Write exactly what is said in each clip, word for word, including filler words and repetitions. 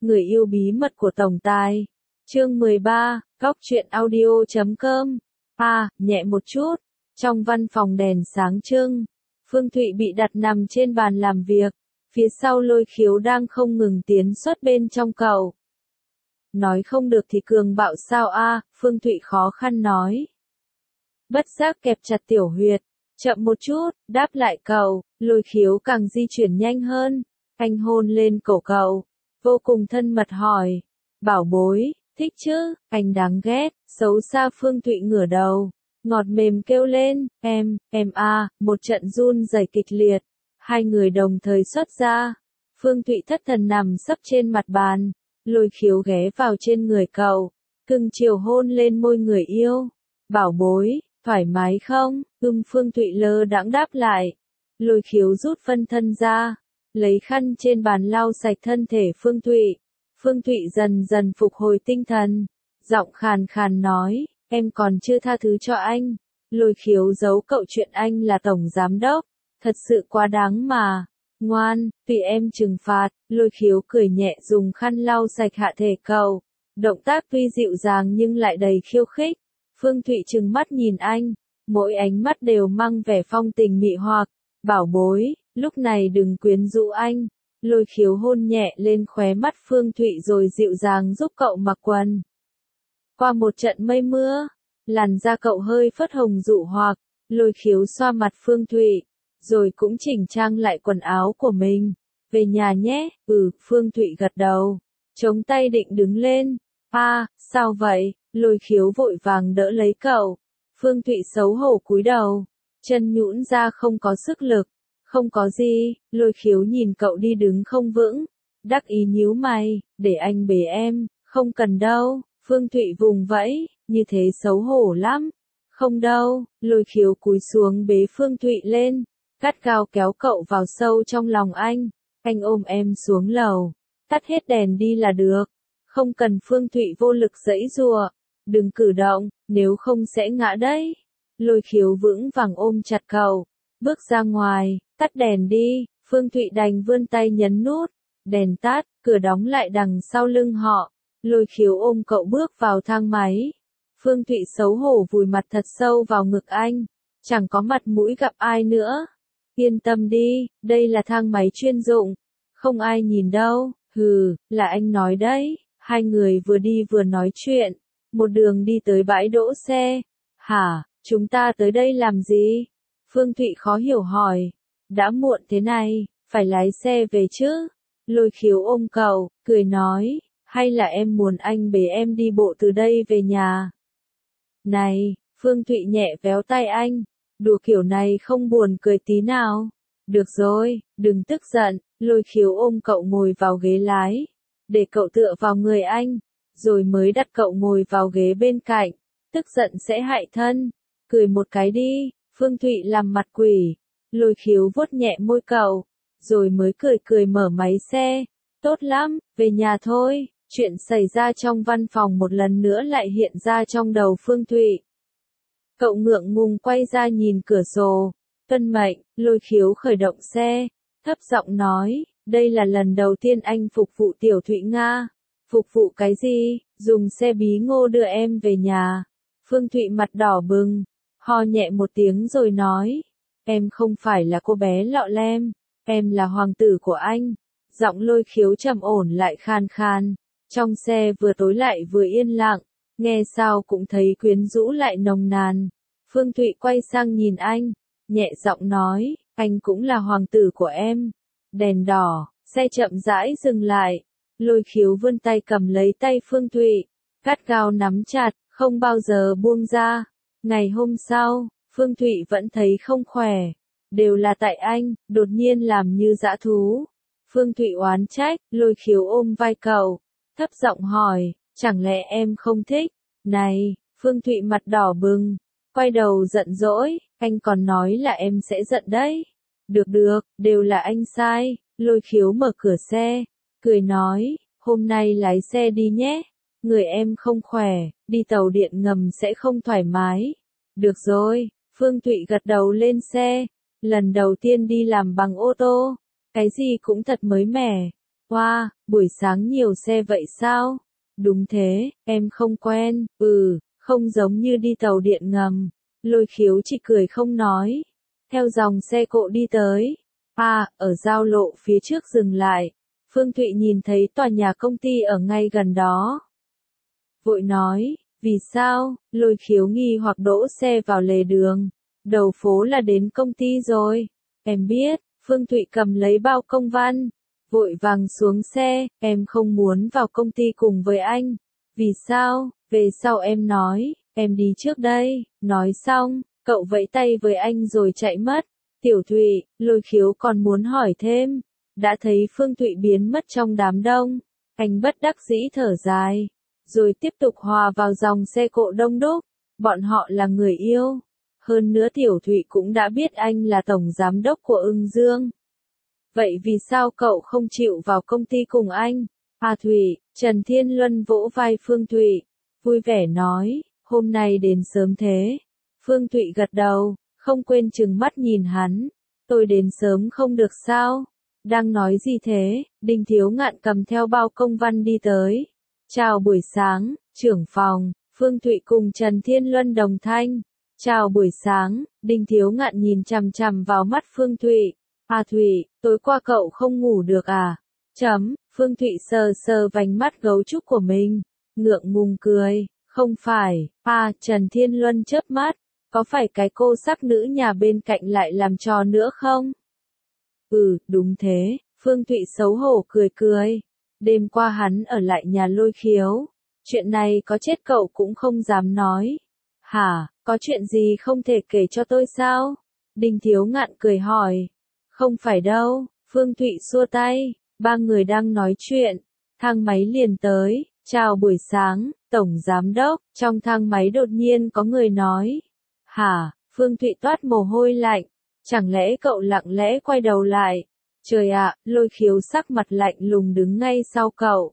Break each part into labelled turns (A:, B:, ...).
A: Người yêu bí mật của tổng tài. Chương mười ba, Góc truyện audio chấm com. À, nhẹ một chút. Trong văn phòng đèn sáng trưng, Phương Thụy bị đặt nằm trên bàn làm việc. Phía sau Lôi Khiếu đang không ngừng tiến xuất bên trong cậu. Nói không được thì cường bạo sao a? À, Phương Thụy khó khăn nói. Bất giác kẹp chặt tiểu huyệt. Chậm một chút, đáp lại cậu. Lôi Khiếu càng di chuyển nhanh hơn. Anh hôn lên cổ cậu. Vô cùng thân mật hỏi. Bảo bối, thích chứ? Anh đáng ghét. Xấu xa. Phương Thụy ngửa đầu. Ngọt mềm kêu lên. Em, em a. À, một trận run rẩy kịch liệt. Hai người đồng thời xuất ra. Phương Thụy thất thần nằm sấp trên mặt bàn. Lôi Khiếu ghé vào trên người cậu. Cưng chiều hôn lên môi người yêu. Bảo bối, thoải mái không? Ưm. Phương Thụy lơ đãng đáp lại. Lôi Khiếu rút phân thân ra. Lấy khăn trên bàn lau sạch thân thể Phương Thụy. Phương Thụy dần dần phục hồi tinh thần. Giọng khàn khàn nói. Em còn chưa tha thứ cho anh. Lôi Khiếu giấu cậu chuyện anh là tổng giám đốc. Thật sự quá đáng mà. Ngoan, tùy em trừng phạt. Lôi Khiếu cười nhẹ dùng khăn lau sạch hạ thể cậu. Động tác tuy dịu dàng nhưng lại đầy khiêu khích. Phương Thụy trừng mắt nhìn anh. Mỗi ánh mắt đều mang vẻ phong tình mị hoặc. Bảo bối, lúc này đừng quyến rũ anh. Lôi Khiếu hôn nhẹ lên khóe mắt Phương Thụy rồi dịu dàng giúp cậu mặc quần. Qua một trận mây mưa, làn da cậu hơi phớt hồng dụ hoặc. Lôi Khiếu xoa mặt Phương Thụy. Rồi cũng chỉnh trang lại quần áo của mình. Về nhà nhé. Ừ. Phương Thụy gật đầu. Chống tay định đứng lên. À, sao vậy? Lôi Khiếu vội vàng đỡ lấy cậu. Phương Thụy xấu hổ cúi đầu. Chân nhũn ra không có sức lực. Không có gì. Lôi Khiếu nhìn cậu đi đứng không vững. Đắc ý nhíu mày. Để anh bế em. Không cần đâu. Phương Thụy vùng vẫy. Như thế xấu hổ lắm. Không đâu. Lôi Khiếu cúi xuống bế Phương Thụy lên. Gắt gao kéo cậu vào sâu trong lòng anh. Anh ôm em xuống lầu. Tắt hết đèn đi là được. Không cần. Phương Thụy vô lực giãy giụa. Đừng cử động, nếu không sẽ ngã đấy. Lôi Khiếu vững vàng ôm chặt cậu. Bước ra ngoài, tắt đèn đi. Phương Thụy đành vươn tay nhấn nút. Đèn tắt, cửa đóng lại đằng sau lưng họ. Lôi Khiếu ôm cậu bước vào thang máy. Phương Thụy xấu hổ vùi mặt thật sâu vào ngực anh. Chẳng có mặt mũi gặp ai nữa. Yên tâm đi, đây là thang máy chuyên dụng. Không ai nhìn đâu. Hừ, là anh nói đấy. Hai người vừa đi vừa nói chuyện. Một đường đi tới bãi đỗ xe. Hả, chúng ta tới đây làm gì? Phương Thụy khó hiểu hỏi. Đã muộn thế này, phải lái xe về chứ? Lôi Khiếu ôm cậu, cười nói. Hay là em muốn anh bế em đi bộ từ đây về nhà? Này, Phương Thụy nhẹ véo tay anh. Đùa kiểu này không buồn cười tí nào. Được rồi, đừng tức giận. Lôi Khiếu ôm cậu ngồi vào ghế lái. Để cậu tựa vào người anh. Rồi mới đặt cậu ngồi vào ghế bên cạnh. Tức giận sẽ hại thân. Cười một cái đi. Phương Thụy làm mặt quỷ. Lôi Khiếu vuốt nhẹ môi cậu. Rồi mới cười cười mở máy xe. Tốt lắm, về nhà thôi. Chuyện xảy ra trong văn phòng một lần nữa lại hiện ra trong đầu Phương Thụy. Cậu ngượng ngùng quay ra nhìn cửa sổ. Tuân mệnh. Lôi Khiếu khởi động xe. Thấp giọng nói. Đây là lần đầu tiên anh phục vụ Tiểu Thụy Nga. Phục vụ cái gì? Dùng xe bí ngô đưa em về nhà. Phương Thụy mặt đỏ bừng. Ho nhẹ một tiếng rồi nói. Em không phải là cô bé lọ lem. Em là hoàng tử của anh. Giọng Lôi Khiếu trầm ổn lại khan khan. Trong xe vừa tối lại vừa yên lặng. Nghe sao cũng thấy quyến rũ lại nồng nàn. Phương Thụy quay sang nhìn anh. Nhẹ giọng nói. Anh cũng là hoàng tử của em. Đèn đỏ. Xe chậm rãi dừng lại. Lôi Khiếu vươn tay cầm lấy tay Phương Thụy. Gắt gao nắm chặt. Không bao giờ buông ra. Ngày hôm sau, Phương Thụy vẫn thấy không khỏe. Đều là tại anh, đột nhiên làm như dã thú. Phương Thụy oán trách. Lôi Khiếu ôm vai cậu. Thấp giọng hỏi. Chẳng lẽ em không thích? Này, Phương Thụy mặt đỏ bừng. Quay đầu giận dỗi. Anh còn nói là em sẽ giận đấy. Được được, đều là anh sai. Lôi Khiếu mở cửa xe. Cười nói. Hôm nay lái xe đi nhé. Người em không khỏe, đi tàu điện ngầm sẽ không thoải mái. Được rồi. Phương Thụy gật đầu lên xe. Lần đầu tiên đi làm bằng ô tô. Cái gì cũng thật mới mẻ. Wow, buổi sáng nhiều xe vậy sao? Đúng thế, em không quen, ừ, không giống như đi tàu điện ngầm. Lôi khiếu chỉ cười không nói. Theo dòng xe cộ đi tới. À, ở giao lộ phía trước dừng lại. Phương Thụy nhìn thấy tòa nhà công ty ở ngay gần đó. Vội nói, vì sao? Lôi khiếu nghi hoặc đỗ xe vào lề đường. Đầu phố là đến công ty rồi. Em biết, Phương Thụy cầm lấy bao công văn. Vội vàng xuống xe, em không muốn vào công ty cùng với anh. Vì sao? Về sau em nói, em đi trước đây. Nói xong, cậu vẫy tay với anh rồi chạy mất. Tiểu Thụy, Lôi khiếu còn muốn hỏi thêm. Đã thấy Phương Thụy biến mất trong đám đông. Anh bất đắc dĩ thở dài. Rồi tiếp tục hòa vào dòng xe cộ đông đúc. Bọn họ là người yêu. Hơn nữa Tiểu Thụy cũng đã biết anh là tổng giám đốc của Ưng Dương. Vậy vì sao cậu không chịu vào công ty cùng anh? À Thụy, Trần Thiên Luân vỗ vai Phương Thụy, vui vẻ nói, hôm nay đến sớm thế. Phương Thụy gật đầu, không quên trừng mắt nhìn hắn. Tôi đến sớm không được sao? Đang nói gì thế? Đinh Thiếu Ngạn cầm theo bao công văn đi tới. Chào buổi sáng, trưởng phòng. Phương Thụy cùng Trần Thiên Luân đồng thanh. Chào buổi sáng, Đinh Thiếu Ngạn nhìn chằm chằm vào mắt Phương Thụy. À Thụy, tối qua cậu không ngủ được à? Chấm, Phương Thụy sờ sờ vành mắt gấu trúc của mình. Ngượng ngùng cười, không phải, à Trần Thiên Luân chớp mắt. Có phải cái cô sắc nữ nhà bên cạnh lại làm trò nữa không? Ừ, đúng thế, Phương Thụy xấu hổ cười cười. Đêm qua hắn ở lại nhà Lôi khiếu. Chuyện này có chết cậu cũng không dám nói. Hả, có chuyện gì không thể kể cho tôi sao? Đinh Thiếu Ngạn cười hỏi. Không phải đâu, Phương Thụy xua tay. Ba người đang nói chuyện. Thang máy liền tới. Chào buổi sáng, Tổng Giám Đốc. Trong thang máy đột nhiên có người nói. Hả, Phương Thụy toát mồ hôi lạnh. Chẳng lẽ cậu lặng lẽ quay đầu lại? Trời ạ, Lôi khiếu sắc mặt lạnh lùng đứng ngay sau cậu.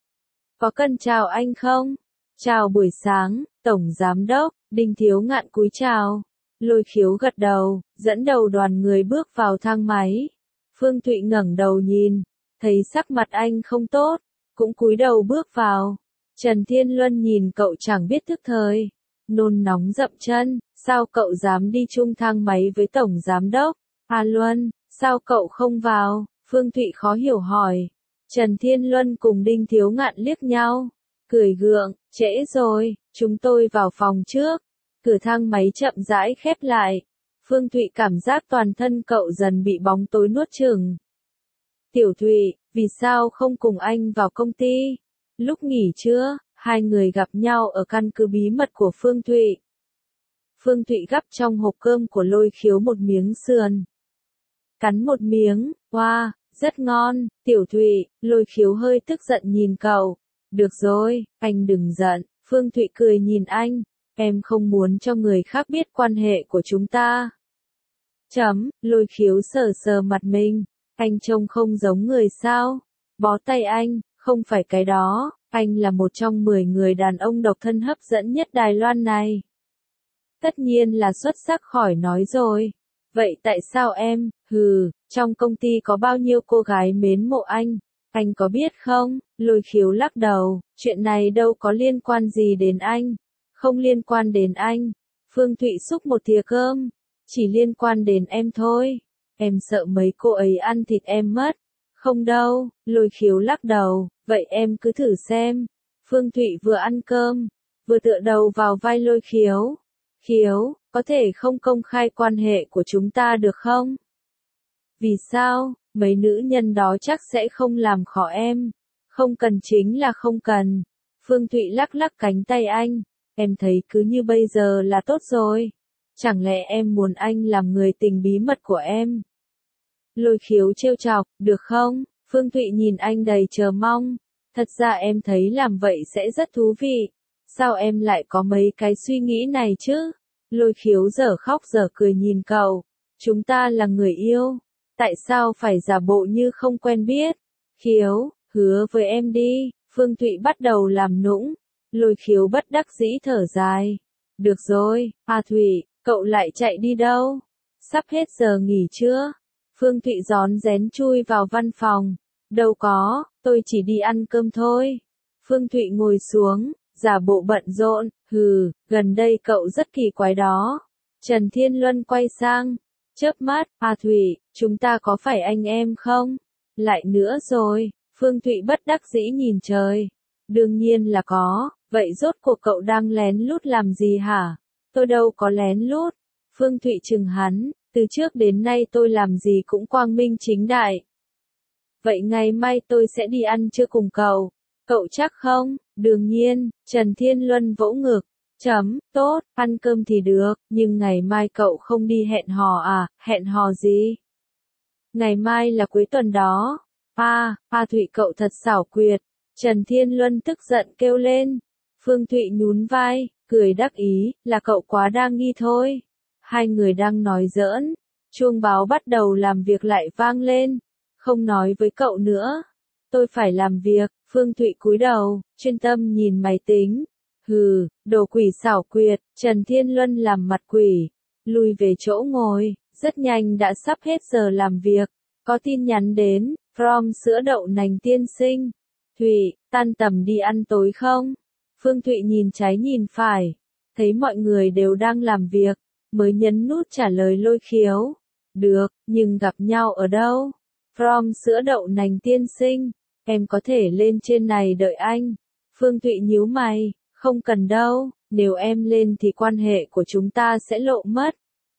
A: Có cần chào anh không? Chào buổi sáng, Tổng Giám Đốc. Đinh Thiếu Ngạn cúi chào. Lôi khiếu gật đầu, dẫn đầu đoàn người bước vào thang máy. Phương Thụy ngẩng đầu nhìn, thấy sắc mặt anh không tốt, cũng cúi đầu bước vào. Trần Thiên Luân nhìn cậu chẳng biết thức thời. Nôn nóng dậm chân, sao cậu dám đi chung thang máy với Tổng Giám Đốc? À Luân, sao cậu không vào? Phương Thụy khó hiểu hỏi. Trần Thiên Luân cùng Đinh Thiếu Ngạn liếc nhau, cười gượng, trễ rồi, chúng tôi vào phòng trước. Cửa thang máy chậm rãi khép lại. Phương Thụy cảm giác toàn thân cậu dần bị bóng tối nuốt chửng. Tiểu Thụy, vì sao không cùng anh vào công ty? Lúc nghỉ trưa, hai người gặp nhau ở căn cứ bí mật của Phương Thụy. Phương Thụy gắp trong hộp cơm của Lôi khiếu một miếng sườn. Cắn một miếng, wow, rất ngon. Tiểu Thụy, Lôi khiếu hơi tức giận nhìn cậu. Được rồi, anh đừng giận. Phương Thụy cười nhìn anh. Em không muốn cho người khác biết quan hệ của chúng ta. Chấm, Lôi khiếu sờ sờ mặt mình. Anh trông không giống người sao? Bó tay anh, không phải cái đó. Anh là một trong mười người đàn ông độc thân hấp dẫn nhất Đài Loan này. Tất nhiên là xuất sắc khỏi nói rồi. Vậy tại sao em, hừ, trong công ty có bao nhiêu cô gái mến mộ anh? Anh có biết không? Lôi khiếu lắc đầu, chuyện này đâu có liên quan gì đến anh. Không liên quan đến anh. Phương Thụy xúc một thìa cơm. Chỉ liên quan đến em thôi. Em sợ mấy cô ấy ăn thịt em mất. Không đâu, Lôi khiếu lắc đầu, vậy em cứ thử xem. Phương Thụy vừa ăn cơm, vừa tựa đầu vào vai Lôi khiếu. Khiếu, có thể không công khai quan hệ của chúng ta được không? Vì sao? Mấy nữ nhân đó chắc sẽ không làm khó em. Không cần chính là không cần. Phương Thụy lắc lắc cánh tay anh. Em thấy cứ như bây giờ là tốt rồi. Chẳng lẽ em muốn anh làm người tình bí mật của em? Lôi khiếu trêu chọc, được không? Phương Thụy nhìn anh đầy chờ mong. Thật ra em thấy làm vậy sẽ rất thú vị. Sao em lại có mấy cái suy nghĩ này chứ? Lôi khiếu dở khóc dở cười nhìn cậu. Chúng ta là người yêu. Tại sao phải giả bộ như không quen biết? Khiếu, hứa với em đi. Phương Thụy bắt đầu làm nũng. Lôi khiếu bất đắc dĩ thở dài. Được rồi, à Thụy, cậu lại chạy đi đâu? Sắp hết giờ nghỉ chưa? Phương Thụy rón rén chui vào văn phòng. Đâu có, tôi chỉ đi ăn cơm thôi. Phương Thụy ngồi xuống, giả bộ bận rộn, hừ, gần đây cậu rất kỳ quái đó. Trần Thiên Luân quay sang, chớp mắt, à Thụy, chúng ta có phải anh em không? Lại nữa rồi, Phương Thụy bất đắc dĩ nhìn trời. Đương nhiên là có, vậy rốt cuộc cậu đang lén lút làm gì hả? Tôi đâu có lén lút. Phương Thụy chừng hắn, từ trước đến nay tôi làm gì cũng quang minh chính đại. Vậy ngày mai tôi sẽ đi ăn trưa cùng cậu. Cậu chắc không? Đương nhiên, Trần Thiên Luân vỗ ngực. Chấm, tốt, ăn cơm thì được, nhưng ngày mai cậu không đi hẹn hò à, hẹn hò gì? Ngày mai là cuối tuần đó. À, à Thụy cậu thật xảo quyệt. Trần Thiên Luân tức giận kêu lên. Phương Thụy nhún vai, cười đắc ý, là cậu quá đa nghi thôi. Hai người đang nói giỡn. Chuông báo bắt đầu làm việc lại vang lên. Không nói với cậu nữa. Tôi phải làm việc. Phương Thụy cúi đầu, chuyên tâm nhìn máy tính. Hừ, đồ quỷ xảo quyệt. Trần Thiên Luân làm mặt quỷ. Lùi về chỗ ngồi. Rất nhanh đã sắp hết giờ làm việc. Có tin nhắn đến. From sữa đậu nành tiên sinh. Thụy, tan tầm đi ăn tối không? Phương Thụy nhìn trái nhìn phải. Thấy mọi người đều đang làm việc. Mới nhấn nút trả lời Lôi Khiếu. Được, nhưng gặp nhau ở đâu? From sữa đậu nành tiên sinh. Em có thể lên trên này đợi anh. Phương Thụy nhíu mày. Không cần đâu, nếu em lên thì quan hệ của chúng ta sẽ lộ mất.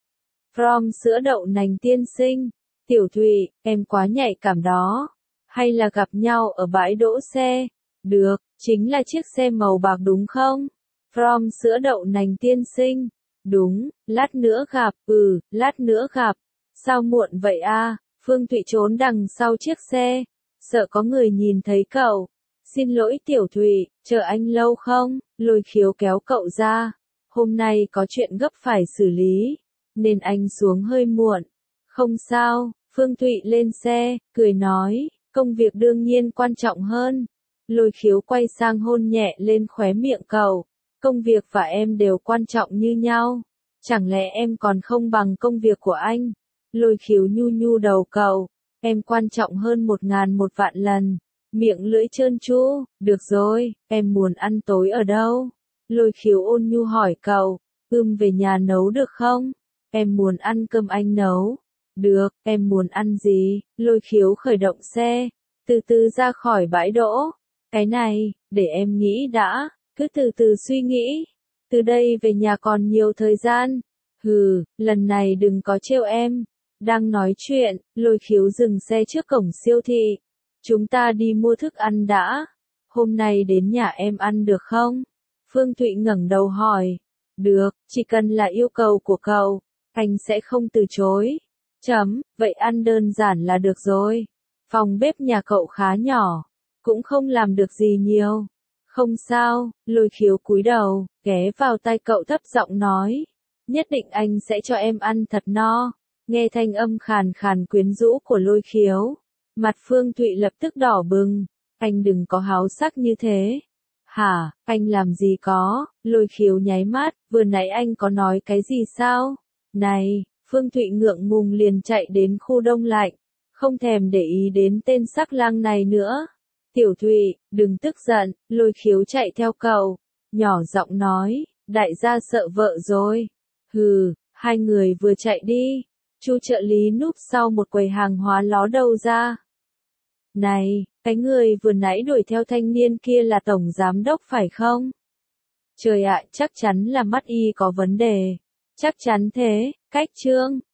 A: From sữa đậu nành tiên sinh. Tiểu Thụy, em quá nhạy cảm đó. Hay là gặp nhau ở bãi đỗ xe? Được, chính là chiếc xe màu bạc đúng không? From sữa đậu nành tiên sinh. Đúng, lát nữa gặp, ừ, lát nữa gặp. Sao muộn vậy a? Phương Thụy trốn đằng sau chiếc xe. Sợ có người nhìn thấy cậu. Xin lỗi Tiểu Thụy, chờ anh lâu không? Lôi Khiếu kéo cậu ra. Hôm nay có chuyện gấp phải xử lý, nên anh xuống hơi muộn. Không sao, Phương Thụy lên xe, cười nói, công việc đương nhiên quan trọng hơn. Lôi Khiếu quay sang hôn nhẹ lên khóe miệng cậu. Công việc và em đều quan trọng như nhau. Chẳng lẽ em còn không bằng công việc của anh? Lôi Khiếu nhu nhu đầu cậu. Em quan trọng hơn một ngàn một vạn lần. Miệng lưỡi trơn tru, được rồi, em muốn ăn tối ở đâu? Lôi Khiếu ôn nhu hỏi cậu, ưm về nhà nấu được không? Em muốn ăn cơm anh nấu. Được, em muốn ăn gì? Lôi Khiếu khởi động xe, từ từ ra khỏi bãi đỗ. Cái này, để em nghĩ đã, cứ từ từ suy nghĩ. Từ đây về nhà còn nhiều thời gian. Hừ, lần này đừng có trêu em. Đang nói chuyện, Lôi Khiếu dừng xe trước cổng siêu thị. Chúng ta đi mua thức ăn đã. Hôm nay đến nhà em ăn được không? Phương Thụy ngẩng đầu hỏi. Được, chỉ cần là yêu cầu của cậu, anh sẽ không từ chối. Chấm, vậy ăn đơn giản là được rồi. Phòng bếp nhà cậu khá nhỏ, cũng không làm được gì nhiều. Không sao, Lôi Khiếu cúi đầu, ghé vào tai cậu thấp giọng nói. Nhất định anh sẽ cho em ăn thật no. Nghe thanh âm khàn khàn quyến rũ của Lôi Khiếu. Mặt Phương Thụy lập tức đỏ bừng. Anh đừng có háo sắc như thế. Hả, anh làm gì có? Lôi Khiếu nháy mắt, vừa nãy anh có nói cái gì sao? Này, Phương Thụy ngượng ngùng liền chạy đến khu đông lạnh. Không thèm để ý đến tên sắc lang này nữa. Tiểu Thụy, đừng tức giận, Lôi Khiếu chạy theo cậu. Nhỏ giọng nói, đại gia sợ vợ rồi. Hừ, hai người vừa chạy đi. Chu trợ lý núp sau một quầy hàng hóa ló đầu ra. Này, cái người vừa nãy đuổi theo thanh niên kia là tổng giám đốc phải không? Trời ạ, chắc chắn là mắt y có vấn đề. Chắc chắn thế, cách chương.